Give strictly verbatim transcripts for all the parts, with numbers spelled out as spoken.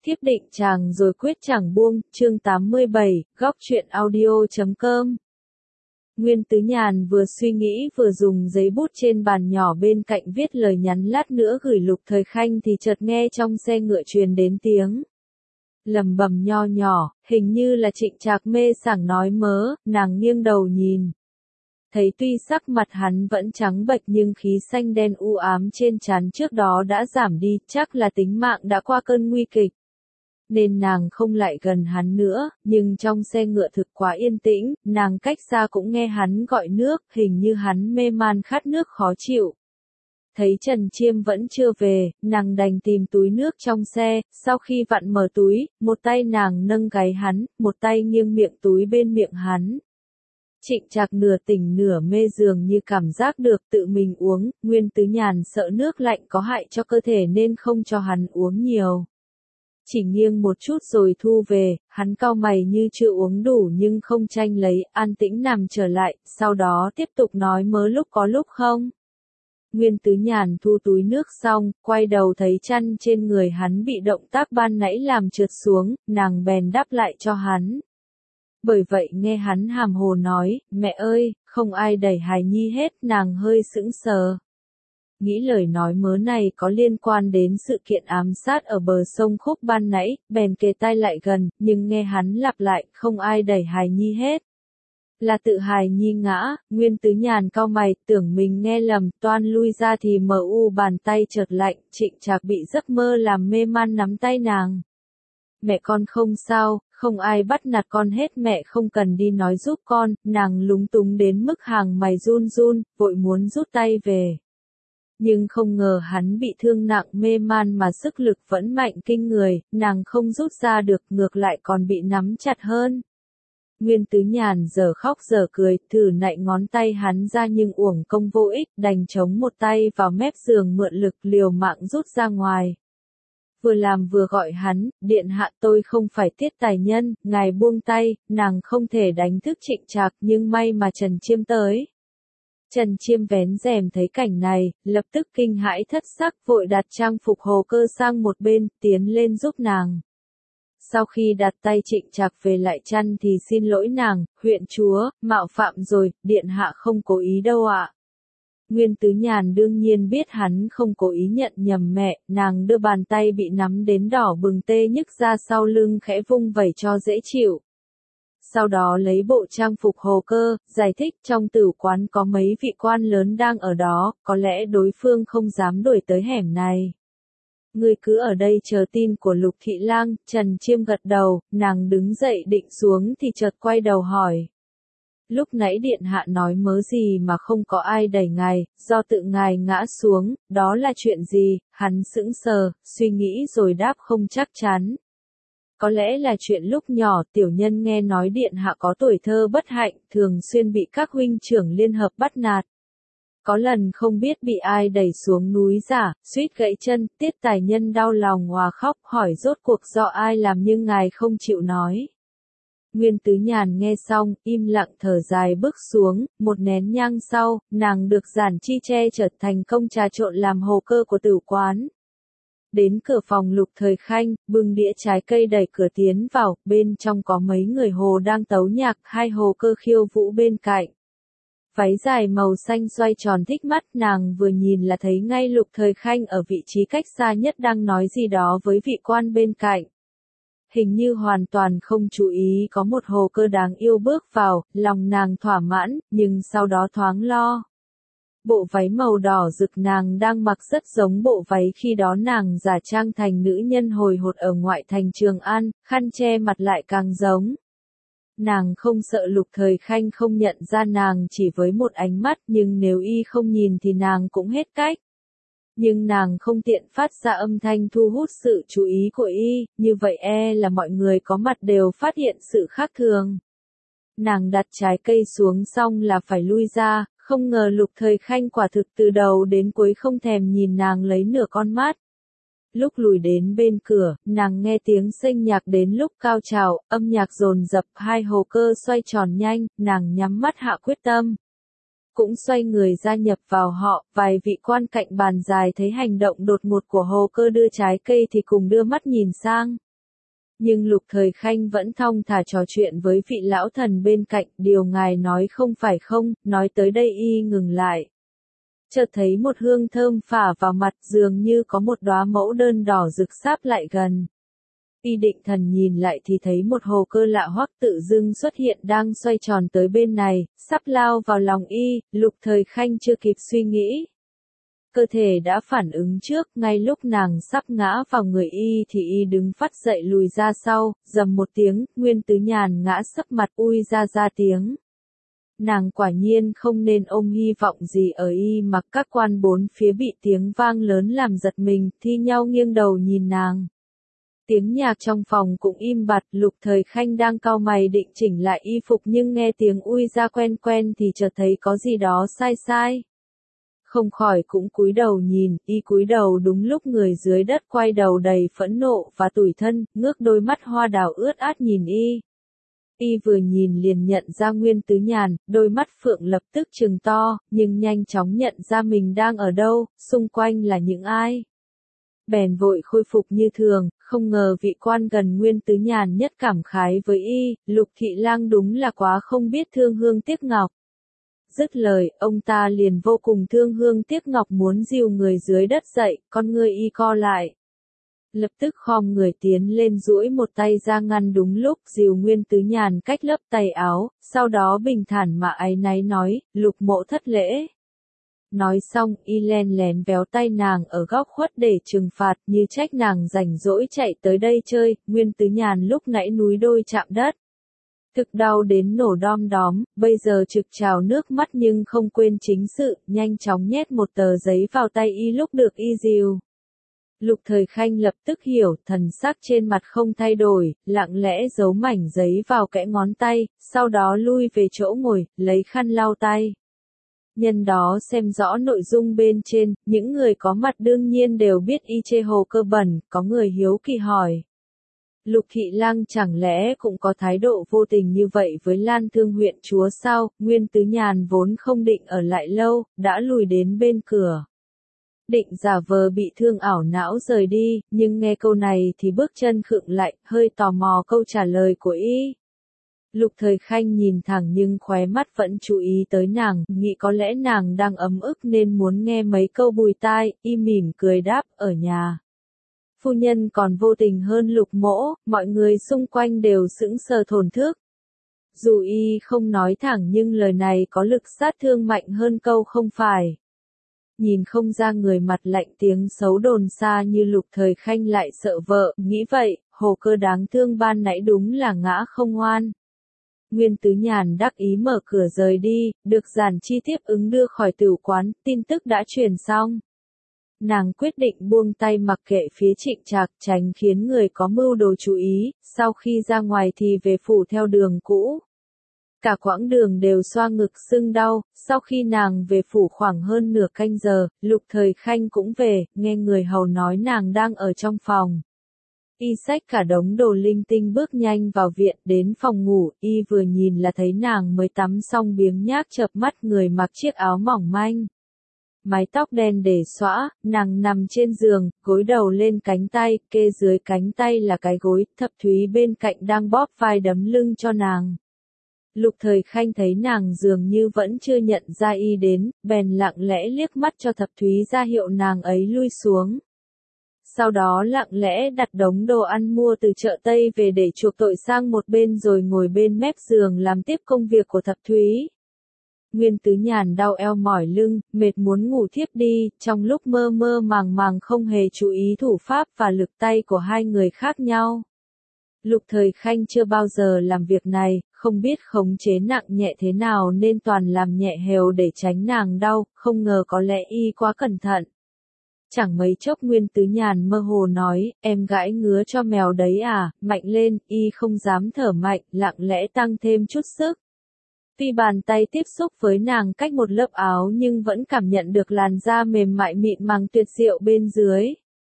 Thiếp định chàng rồi quyết chẳng buông, chương tám mươi bảy, góc truyện audio chấm com. Nguyên Tứ Nhàn vừa suy nghĩ vừa dùng giấy bút trên bàn nhỏ bên cạnh viết lời nhắn lát nữa gửi Lục Thời Khanh thì chợt nghe trong xe ngựa truyền đến tiếng lầm bầm nho nhỏ, hình như là Trịnh Trạc mê sảng nói mớ, nàng nghiêng đầu nhìn. Thấy tuy sắc mặt hắn vẫn trắng bệch nhưng khí xanh đen u ám trên trán trước đó đã giảm đi, chắc là tính mạng đã qua cơn nguy kịch. Nên nàng không lại gần hắn nữa, nhưng trong xe ngựa thực quá yên tĩnh, nàng cách xa cũng nghe hắn gọi nước, hình như hắn mê man khát nước khó chịu. Thấy Trần Chiêm vẫn chưa về, nàng đành tìm túi nước trong xe, sau khi vặn mở túi, một tay nàng nâng gáy hắn, một tay nghiêng miệng túi bên miệng hắn. Trịnh Trạc nửa tỉnh nửa mê dường như cảm giác được tự mình uống, Nguyên Tứ Nhàn sợ nước lạnh có hại cho cơ thể nên không cho hắn uống nhiều. Chỉ nghiêng một chút rồi thu về, hắn cau mày như chưa uống đủ nhưng không tranh lấy, an tĩnh nằm trở lại, sau đó tiếp tục nói mớ lúc có lúc không. Nguyên Tứ Nhàn thu túi nước xong, quay đầu thấy chăn trên người hắn bị động tác ban nãy làm trượt xuống, nàng bèn đắp lại cho hắn. Bởi vậy nghe hắn hàm hồ nói, mẹ ơi, không ai đẩy hài nhi hết, nàng hơi sững sờ. Nghĩ lời nói mớ này có liên quan đến sự kiện ám sát ở bờ sông Khúc ban nãy, bèn kề tai lại gần, nhưng nghe hắn lặp lại, không ai đẩy hài nhi hết. Là tự hài nhi ngã, Nguyên Tứ Nhàn cau mày, tưởng mình nghe lầm, toan lui ra thì mờ u bàn tay chợt lạnh, Trịnh Trạc bị giấc mơ làm mê man nắm tay nàng. Mẹ con không sao, không ai bắt nạt con hết, mẹ không cần đi nói giúp con, nàng lúng túng đến mức hàng mày run run, vội muốn rút tay về. Nhưng không ngờ hắn bị thương nặng mê man mà sức lực vẫn mạnh kinh người, nàng không rút ra được, ngược lại còn bị nắm chặt hơn. Nguyên Tứ Nhàn giờ khóc giờ cười, thử nạy ngón tay hắn ra nhưng uổng công vô ích, đành chống một tay vào mép giường mượn lực liều mạng rút ra ngoài. Vừa làm vừa gọi hắn, điện hạ tôi không phải Tiết Tài Nhân, ngài buông tay, nàng không thể đánh thức Trịnh Trạc nhưng may mà Trần Chiêm tới. Trần Chiêm vén rèm thấy cảnh này, lập tức kinh hãi thất sắc vội đặt trang phục Hồ Cơ sang một bên, tiến lên giúp nàng. Sau khi đặt tay Trịnh Trạc về lại chăn thì xin lỗi nàng, huyện chúa, mạo phạm rồi, điện hạ không cố ý đâu ạ. Nguyên Tứ Nhàn đương nhiên biết hắn không cố ý nhận nhầm mẹ, nàng đưa bàn tay bị nắm đến đỏ bừng tê nhức ra sau lưng khẽ vung vẩy cho dễ chịu. Sau đó lấy bộ trang phục Hồ Cơ, giải thích trong tử quán có mấy vị quan lớn đang ở đó, có lẽ đối phương không dám đuổi tới hẻm này. Ngươi cứ ở đây chờ tin của Lục Thị Lang, Trần Chiêm gật đầu, nàng đứng dậy định xuống thì chợt quay đầu hỏi. Lúc nãy điện hạ nói mớ gì mà không có ai đẩy ngài, do tự ngài ngã xuống, đó là chuyện gì, hắn sững sờ, suy nghĩ rồi đáp không chắc chắn. Có lẽ là chuyện lúc nhỏ tiểu nhân nghe nói điện hạ có tuổi thơ bất hạnh, thường xuyên bị các huynh trưởng liên hợp bắt nạt. Có lần không biết bị ai đẩy xuống núi giả, suýt gãy chân, Tiết Tài Nhân đau lòng òa khóc, hỏi rốt cuộc do ai làm nhưng ngài không chịu nói. Nguyên Tứ Nhàn nghe xong, im lặng thở dài bước xuống, một nén nhang sau, nàng được giản chi che trở thành công trà trộn làm Hồ Cơ của tử quán. Đến cửa phòng Lục Thời Khanh, bưng đĩa trái cây đẩy cửa tiến vào, bên trong có mấy người hồ đang tấu nhạc, hai Hồ Cơ khiêu vũ bên cạnh. Váy dài màu xanh xoay tròn thích mắt, nàng vừa nhìn là thấy ngay Lục Thời Khanh ở vị trí cách xa nhất đang nói gì đó với vị quan bên cạnh. Hình như hoàn toàn không chú ý có một Hồ Cơ đáng yêu bước vào, lòng nàng thỏa mãn, nhưng sau đó thoáng lo. Bộ váy màu đỏ rực nàng đang mặc rất giống bộ váy khi đó nàng giả trang thành nữ nhân hồi hột ở ngoại thành Trường An, khăn che mặt lại càng giống. Nàng không sợ Lục Thời Khanh không nhận ra nàng chỉ với một ánh mắt, nhưng nếu y không nhìn thì nàng cũng hết cách. Nhưng nàng không tiện phát ra âm thanh thu hút sự chú ý của y, như vậy e là mọi người có mặt đều phát hiện sự khác thường. Nàng đặt trái cây xuống xong là phải lui ra, không ngờ Lục Thời Khanh quả thực từ đầu đến cuối không thèm nhìn nàng lấy nửa con mắt. Lúc lùi đến bên cửa, nàng nghe tiếng xênh nhạc đến lúc cao trào, âm nhạc dồn dập, hai Hồ Cơ xoay tròn nhanh, nàng nhắm mắt hạ quyết tâm. Cũng xoay người gia nhập vào họ, vài vị quan cạnh bàn dài thấy hành động đột ngột của Hồ Cơ đưa trái cây thì cùng đưa mắt nhìn sang. Nhưng Lục Thời Khanh vẫn thong thả trò chuyện với vị lão thần bên cạnh, điều ngài nói không phải không, nói tới đây y ngừng lại. Chợt thấy một hương thơm phả vào mặt, dường như có một đóa mẫu đơn đỏ rực sáp lại gần. Y định thần nhìn lại thì thấy một hồ cơ lạ hoắc tự dưng xuất hiện đang xoay tròn tới bên này, sắp lao vào lòng y. Lục Thời Khanh chưa kịp suy nghĩ, cơ thể đã phản ứng trước, ngay lúc nàng sắp ngã vào người y thì y đứng phắt dậy lùi ra sau, rầm một tiếng, Nguyên Tứ Nhàn ngã sấp mặt ui ra ra tiếng. Nàng quả nhiên không nên ôm hy vọng gì ở y, mặc các quan bốn phía bị tiếng vang lớn làm giật mình, thi nhau nghiêng đầu nhìn nàng. Tiếng nhạc trong phòng cũng im bặt, Lục Thời Khanh đang cau mày định chỉnh lại y phục nhưng nghe tiếng ui ra quen quen thì chợt thấy có gì đó sai sai. Không khỏi cũng cúi đầu nhìn, y cúi đầu đúng lúc người dưới đất quay đầu đầy phẫn nộ và tủi thân, ngước đôi mắt hoa đào ướt át nhìn y. Y vừa nhìn liền nhận ra Nguyên Tứ Nhàn, đôi mắt phượng lập tức trừng to, nhưng nhanh chóng nhận ra mình đang ở đâu, xung quanh là những ai. Bèn vội khôi phục như thường, không ngờ vị quan gần Nguyên Tứ Nhàn nhất cảm khái với y, Lục Thị Lang đúng là quá không biết thương hương tiếc ngọc. Dứt lời, ông ta liền vô cùng thương hương tiếc ngọc muốn dìu người dưới đất dậy, con ngươi y co lại. Lập tức khom người tiến lên duỗi một tay ra ngăn đúng lúc dìu Nguyên Tứ Nhàn cách lớp tay áo, sau đó bình thản mà áy náy nói, Lục mộ thất lễ. Nói xong, y len lén véo tay nàng ở góc khuất để trừng phạt, như trách nàng rảnh rỗi chạy tới đây chơi. Nguyên Tứ Nhàn lúc nãy núi đôi chạm đất, thực đau đến nổ đom đóm, bây giờ trực trào nước mắt nhưng không quên chính sự, nhanh chóng nhét một tờ giấy vào tay y lúc được y dìu. Lục Thời Khanh lập tức hiểu, thần sắc trên mặt không thay đổi, lặng lẽ giấu mảnh giấy vào kẽ ngón tay, sau đó lui về chỗ ngồi, lấy khăn lau tay. Nhân đó xem rõ nội dung bên trên, những người có mặt đương nhiên đều biết y chê hồ cơ bẩn, có người hiếu kỳ hỏi. Lục Thị Lang chẳng lẽ cũng có thái độ vô tình như vậy với Lan Thương huyện chúa sao? Nguyên Tứ Nhàn vốn không định ở lại lâu, đã lùi đến bên cửa. Định giả vờ bị thương ảo não rời đi, nhưng nghe câu này thì bước chân khựng lại, hơi tò mò câu trả lời của y. Lục Thời Khanh nhìn thẳng nhưng khóe mắt vẫn chú ý tới nàng, nghĩ có lẽ nàng đang ấm ức nên muốn nghe mấy câu bùi tai, y mỉm cười đáp, ở nhà. Phu nhân còn vô tình hơn Lục mỗ, mọi người xung quanh đều sững sờ thổn thức. Dù y không nói thẳng nhưng lời này có lực sát thương mạnh hơn câu không phải. Nhìn không ra người mặt lạnh tiếng xấu đồn xa như Lục Thời Khanh lại sợ vợ, nghĩ vậy, hồ cơ đáng thương ban nãy đúng là ngã không ngoan. Nguyên Tứ Nhàn đắc ý mở cửa rời đi, được Giản Chi tiếp ứng đưa khỏi tửu quán, tin tức đã truyền xong. Nàng quyết định buông tay mặc kệ phía Trịnh Trạc, tránh khiến người có mưu đồ chú ý, sau khi ra ngoài thì về phủ theo đường cũ. Cả quãng đường đều xoa ngực sưng đau, sau khi nàng về phủ khoảng hơn nửa canh giờ, Lục Thời Khanh cũng về, nghe người hầu nói nàng đang ở trong phòng. Y xách cả đống đồ linh tinh bước nhanh vào viện, đến phòng ngủ, y vừa nhìn là thấy nàng mới tắm xong biếng nhác chợp mắt, người mặc chiếc áo mỏng manh. Mái tóc đen để xõa, nàng nằm trên giường, gối đầu lên cánh tay, kê dưới cánh tay là cái gối, Thập Thúy bên cạnh đang bóp vai đấm lưng cho nàng. Lục Thời Khanh thấy nàng dường như vẫn chưa nhận ra y đến, bèn lặng lẽ liếc mắt cho Thập Thúy ra hiệu nàng ấy lui xuống. Sau đó lặng lẽ đặt đống đồ ăn mua từ chợ Tây về để chuộc tội sang một bên rồi ngồi bên mép giường làm tiếp công việc của Thập Thúy. Nguyên Tứ Nhàn đau eo mỏi lưng, mệt muốn ngủ thiếp đi, trong lúc mơ mơ màng màng không hề chú ý thủ pháp và lực tay của hai người khác nhau. Lục Thời Khanh chưa bao giờ làm việc này, không biết khống chế nặng nhẹ thế nào nên toàn làm nhẹ hều để tránh nàng đau, không ngờ có lẽ y quá cẩn thận. Chẳng mấy chốc Nguyên Tứ Nhàn mơ hồ nói, em gãi ngứa cho mèo đấy à, mạnh lên, y không dám thở mạnh, lặng lẽ tăng thêm chút sức. Tuy bàn tay tiếp xúc với nàng cách một lớp áo nhưng vẫn cảm nhận được làn da mềm mại mịn màng tuyệt diệu bên dưới.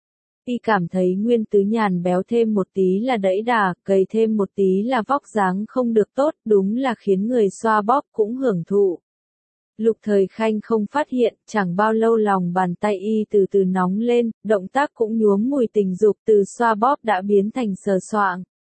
Y cảm thấy Nguyên Tứ Nhàn béo thêm một tí là đẫy đà, gầy thêm một tí là vóc dáng không được tốt, đúng là khiến người xoa bóp cũng hưởng thụ. Lục Thời Khanh không phát hiện, chẳng bao lâu lòng bàn tay y từ từ nóng lên, động tác cũng nhuốm mùi tình dục, từ xoa bóp đã biến thành sờ soạng.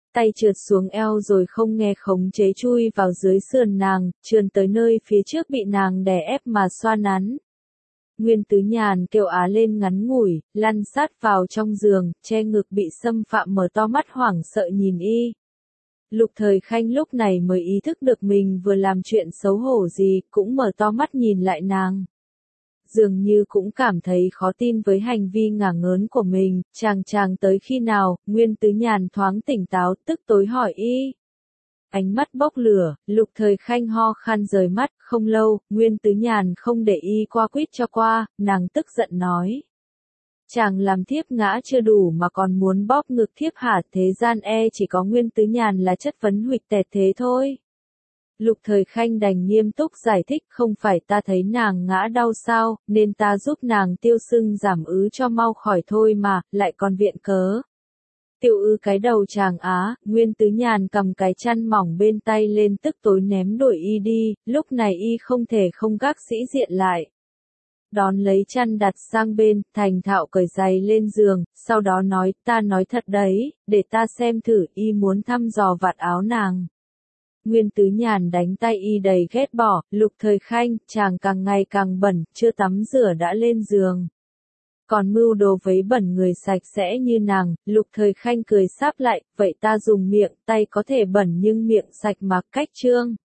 Tay trượt xuống eo rồi không nghe khống chế chui vào dưới sườn nàng, trườn tới nơi phía trước bị nàng đè ép mà xoa nắn. Nguyên Tứ Nhàn kêu á lên ngắn ngủi, lăn sát vào trong giường, che ngực bị xâm phạm mở to mắt hoảng sợ nhìn y. Lục Thời Khanh lúc này mới ý thức được mình vừa làm chuyện xấu hổ gì, cũng mở to mắt nhìn lại nàng. Dường như cũng cảm thấy khó tin với hành vi ngả ngớn của mình, chàng chàng tới khi nào, Nguyên Tứ Nhàn thoáng tỉnh táo, tức tối hỏi y. Ánh mắt bốc lửa, Lục Thời Khanh ho khan rời mắt, không lâu, Nguyên Tứ Nhàn không để y qua quýt cho qua, nàng tức giận nói. Chàng làm thiếp ngã chưa đủ mà còn muốn bóp ngực thiếp hả, thế gian e chỉ có Nguyên Tứ Nhàn là chất vấn huỵch tẹt thế thôi. Lục Thời Khanh đành nghiêm túc giải thích, không phải ta thấy nàng ngã đau sao, nên ta giúp nàng tiêu sưng giảm ứ cho mau khỏi thôi mà, lại còn viện cớ. Tiêu ư cái đầu chàng á, Nguyên Tứ Nhàn cầm cái chăn mỏng bên tay lên tức tối ném đuổi y đi, lúc này y không thể không gác sĩ diện lại. Đón lấy chăn đặt sang bên, thành thạo cởi giày lên giường, sau đó nói, ta nói thật đấy, để ta xem thử, y muốn thăm dò vạt áo nàng. Nguyên Tứ Nhàn đánh tay y đầy ghét bỏ, Lục Thời Khanh, chàng càng ngày càng bẩn, chưa tắm rửa đã lên giường. Còn mưu đồ vấy bẩn người sạch sẽ như nàng, Lục Thời Khanh cười sáp lại, vậy ta dùng miệng, tay có thể bẩn nhưng miệng sạch mà, cách trương.